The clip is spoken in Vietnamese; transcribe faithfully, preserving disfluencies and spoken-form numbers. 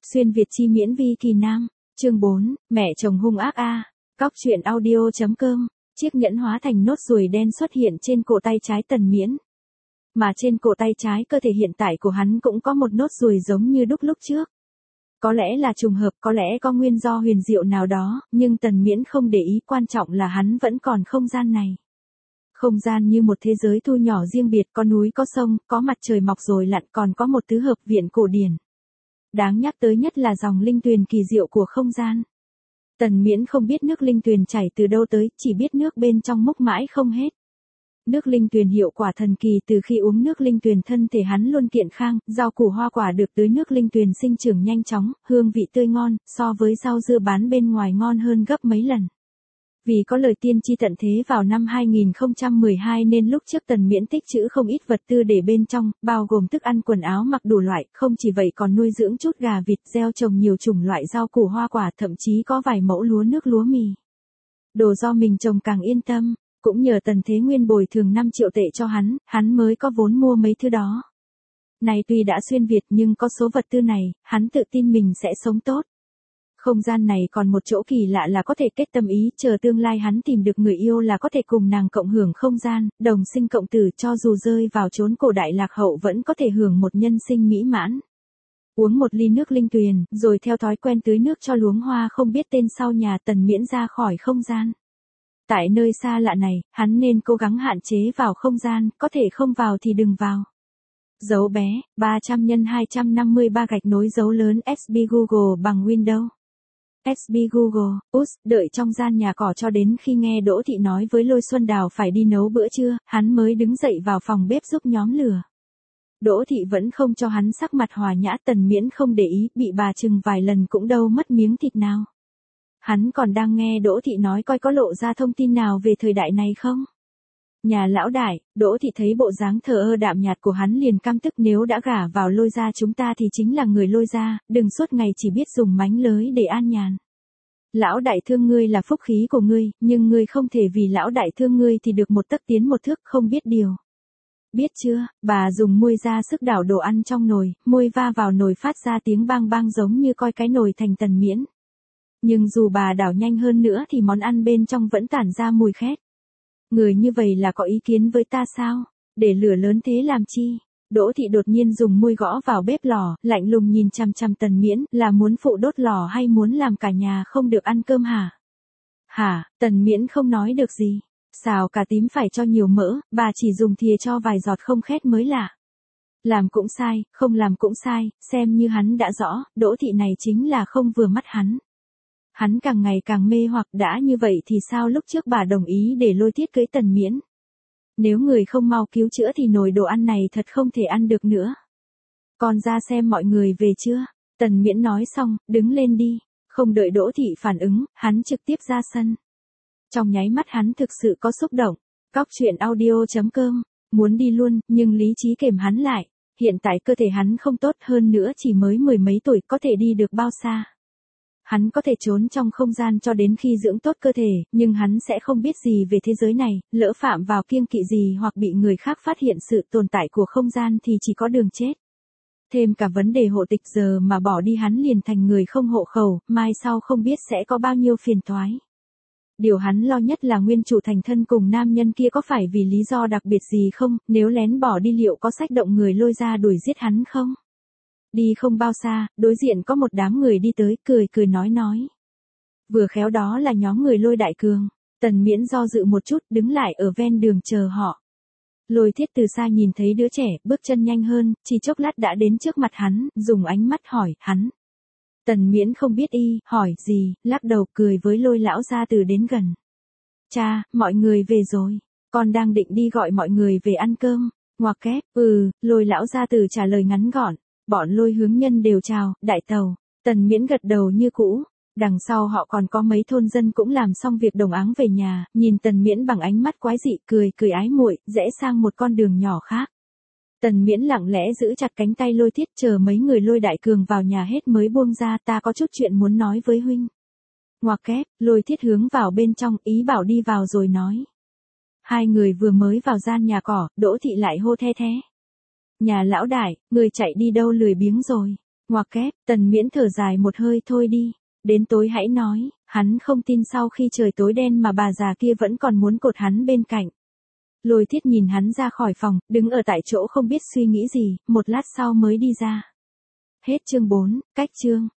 Xuyên Việt chi miễn vi kỳ nam. Chương bốn, mẹ chồng hung ác a. Cóc truyện audio.com. Chiếc nhẫn hóa thành nốt ruồi đen xuất hiện trên cổ tay trái Tần Miễn. Mà trên cổ tay trái cơ thể hiện tại của hắn cũng có một nốt ruồi giống như đúc lúc trước. Có lẽ là trùng hợp, có lẽ có nguyên do huyền diệu nào đó, nhưng Tần Miễn không để ý, quan trọng là hắn vẫn còn không gian này. Không gian như một thế giới thu nhỏ riêng biệt, có núi có sông, có mặt trời mọc rồi lặn, còn có một tứ hợp viện cổ điển. Đáng nhắc tới nhất là dòng linh tuyền kỳ diệu của không gian. Tần Miễn không biết nước linh tuyền chảy từ đâu tới, chỉ biết nước bên trong múc mãi không hết. Nước linh tuyền hiệu quả thần kỳ, từ khi uống nước linh tuyền thân thể hắn luôn kiện khang, rau củ hoa quả được tưới nước linh tuyền sinh trưởng nhanh chóng, hương vị tươi ngon, so với rau dưa bán bên ngoài ngon hơn gấp mấy lần. Vì có lời tiên tri tận thế vào năm hai nghìn không trăm mười hai nên lúc trước Tần Miễn tích trữ không ít vật tư để bên trong, bao gồm thức ăn quần áo mặc đủ loại, không chỉ vậy còn nuôi dưỡng chút gà vịt, gieo trồng nhiều chủng loại rau củ hoa quả, thậm chí có vài mẫu lúa nước lúa mì. Đồ do mình trồng càng yên tâm, cũng nhờ Tần Thế Nguyên bồi thường năm triệu tệ cho hắn, hắn mới có vốn mua mấy thứ đó. Này tuy đã xuyên Việt nhưng có số vật tư này, hắn tự tin mình sẽ sống tốt. Không gian này còn một chỗ kỳ lạ là có thể kết tâm ý, chờ tương lai hắn tìm được người yêu là có thể cùng nàng cộng hưởng không gian, đồng sinh cộng tử, cho dù rơi vào chốn cổ đại lạc hậu vẫn có thể hưởng một nhân sinh mỹ mãn. Uống một ly nước linh tuyền, rồi theo thói quen tưới nước cho luống hoa không biết tên sau nhà, Tần Miễn ra khỏi không gian. Tại nơi xa lạ này, hắn nên cố gắng hạn chế vào không gian, có thể không vào thì đừng vào. Dấu bé, ba trăm nhân hai trăm năm mươi ba gạch nối dấu lớn ét bê Google bằng Windows. ét bê Google, út, đợi trong gian nhà cỏ cho đến khi nghe Đỗ Thị nói với Lôi Xuân Đào phải đi nấu bữa trưa, hắn mới đứng dậy vào phòng bếp giúp nhóm lửa. Đỗ Thị vẫn không cho hắn sắc mặt hòa nhã, Tần Miễn không để ý, bị bà chừng vài lần cũng đâu mất miếng thịt nào. Hắn còn đang nghe Đỗ Thị nói coi có lộ ra thông tin nào về thời đại này không. Nhà lão đại, Đỗ Thị thấy bộ dáng thờ ơ đạm nhạt của hắn liền căm tức, nếu đã gả vào Lôi gia chúng ta thì chính là người Lôi gia, đừng suốt ngày chỉ biết dùng mánh lới để an nhàn. Lão đại thương ngươi là phúc khí của ngươi, nhưng ngươi không thể vì lão đại thương ngươi thì được một tấc tiến một thước, không biết điều. Biết chưa, bà dùng môi ra sức đảo đồ ăn trong nồi, môi va vào nồi phát ra tiếng bang bang giống như coi cái nồi thành Tần Miễn. Nhưng dù bà đảo nhanh hơn nữa thì món ăn bên trong vẫn tản ra mùi khét. Người như vậy là có ý kiến với ta sao? Để lửa lớn thế làm chi? Đỗ Thị đột nhiên dùng môi gõ vào bếp lò, lạnh lùng nhìn chằm chằm Tần Miễn, là muốn phụ đốt lò hay muốn làm cả nhà không được ăn cơm hả? Hả? Tần Miễn không nói được gì. Xào cà tím phải cho nhiều mỡ, bà chỉ dùng thìa cho vài giọt không khét mới lạ. Làm cũng sai, không làm cũng sai, xem như hắn đã rõ, Đỗ Thị này chính là không vừa mắt hắn. Hắn càng ngày càng mê hoặc, đã như vậy thì sao lúc trước bà đồng ý để Lôi Thiết cưới Tần Miễn. Nếu người không mau cứu chữa thì nồi đồ ăn này thật không thể ăn được nữa. Con ra xem mọi người về chưa? Tần Miễn nói xong, đứng lên đi. Không đợi Đỗ Thị phản ứng, hắn trực tiếp ra sân. Trong nháy mắt hắn thực sự có xúc động. Cóc truyện audio.com. Muốn đi luôn, nhưng lý trí kềm hắn lại. Hiện tại cơ thể hắn không tốt, hơn nữa chỉ mới mười mấy tuổi, có thể đi được bao xa. Hắn có thể trốn trong không gian cho đến khi dưỡng tốt cơ thể, nhưng hắn sẽ không biết gì về thế giới này, lỡ phạm vào kiêng kỵ gì hoặc bị người khác phát hiện sự tồn tại của không gian thì chỉ có đường chết. Thêm cả vấn đề hộ tịch, giờ mà bỏ đi hắn liền thành người không hộ khẩu, mai sau không biết sẽ có bao nhiêu phiền toái. Điều hắn lo nhất là nguyên chủ thành thân cùng nam nhân kia có phải vì lý do đặc biệt gì không, nếu lén bỏ đi liệu có xách động người Lôi ra đuổi giết hắn không? Đi không bao xa, đối diện có một đám người đi tới, cười cười nói nói. Vừa khéo đó là nhóm người Lôi Đại Cường. Tần Miễn do dự một chút, đứng lại ở ven đường chờ họ. Lôi Thiết từ xa nhìn thấy đứa trẻ, bước chân nhanh hơn, chỉ chốc lát đã đến trước mặt hắn, dùng ánh mắt hỏi, hắn. Tần Miễn không biết y, hỏi gì, lắc đầu cười với Lôi lão gia từ đến gần. Cha, mọi người về rồi, con đang định đi gọi mọi người về ăn cơm. Ngoặc kép, ừ, Lôi lão gia từ trả lời ngắn gọn. Bọn Lôi hướng nhân đều chào, đại tàu. Tần Miễn gật đầu như cũ. Đằng sau họ còn có mấy thôn dân cũng làm xong việc đồng áng về nhà, nhìn Tần Miễn bằng ánh mắt quái dị, cười cười ái muội, rẽ sang một con đường nhỏ khác. Tần Miễn lặng lẽ giữ chặt cánh tay Lôi Thiết, chờ mấy người Lôi Đại Cường vào nhà hết mới buông ra, ta có chút chuyện muốn nói với huynh. Ngoặc kép, Lôi Thiết hướng vào bên trong, ý bảo đi vào rồi nói. Hai người vừa mới vào gian nhà cỏ, Đỗ Thị lại hô the thế. Nhà lão đại, người chạy đi đâu lười biếng rồi. Ngoặc kép, Tần Miễn thở dài một hơi thôi đi. Đến tối hãy nói, hắn không tin sau khi trời tối đen mà bà già kia vẫn còn muốn cột hắn bên cạnh. Lôi Thiết nhìn hắn ra khỏi phòng, đứng ở tại chỗ không biết suy nghĩ gì, một lát sau mới đi ra. Hết chương bốn, cách chương.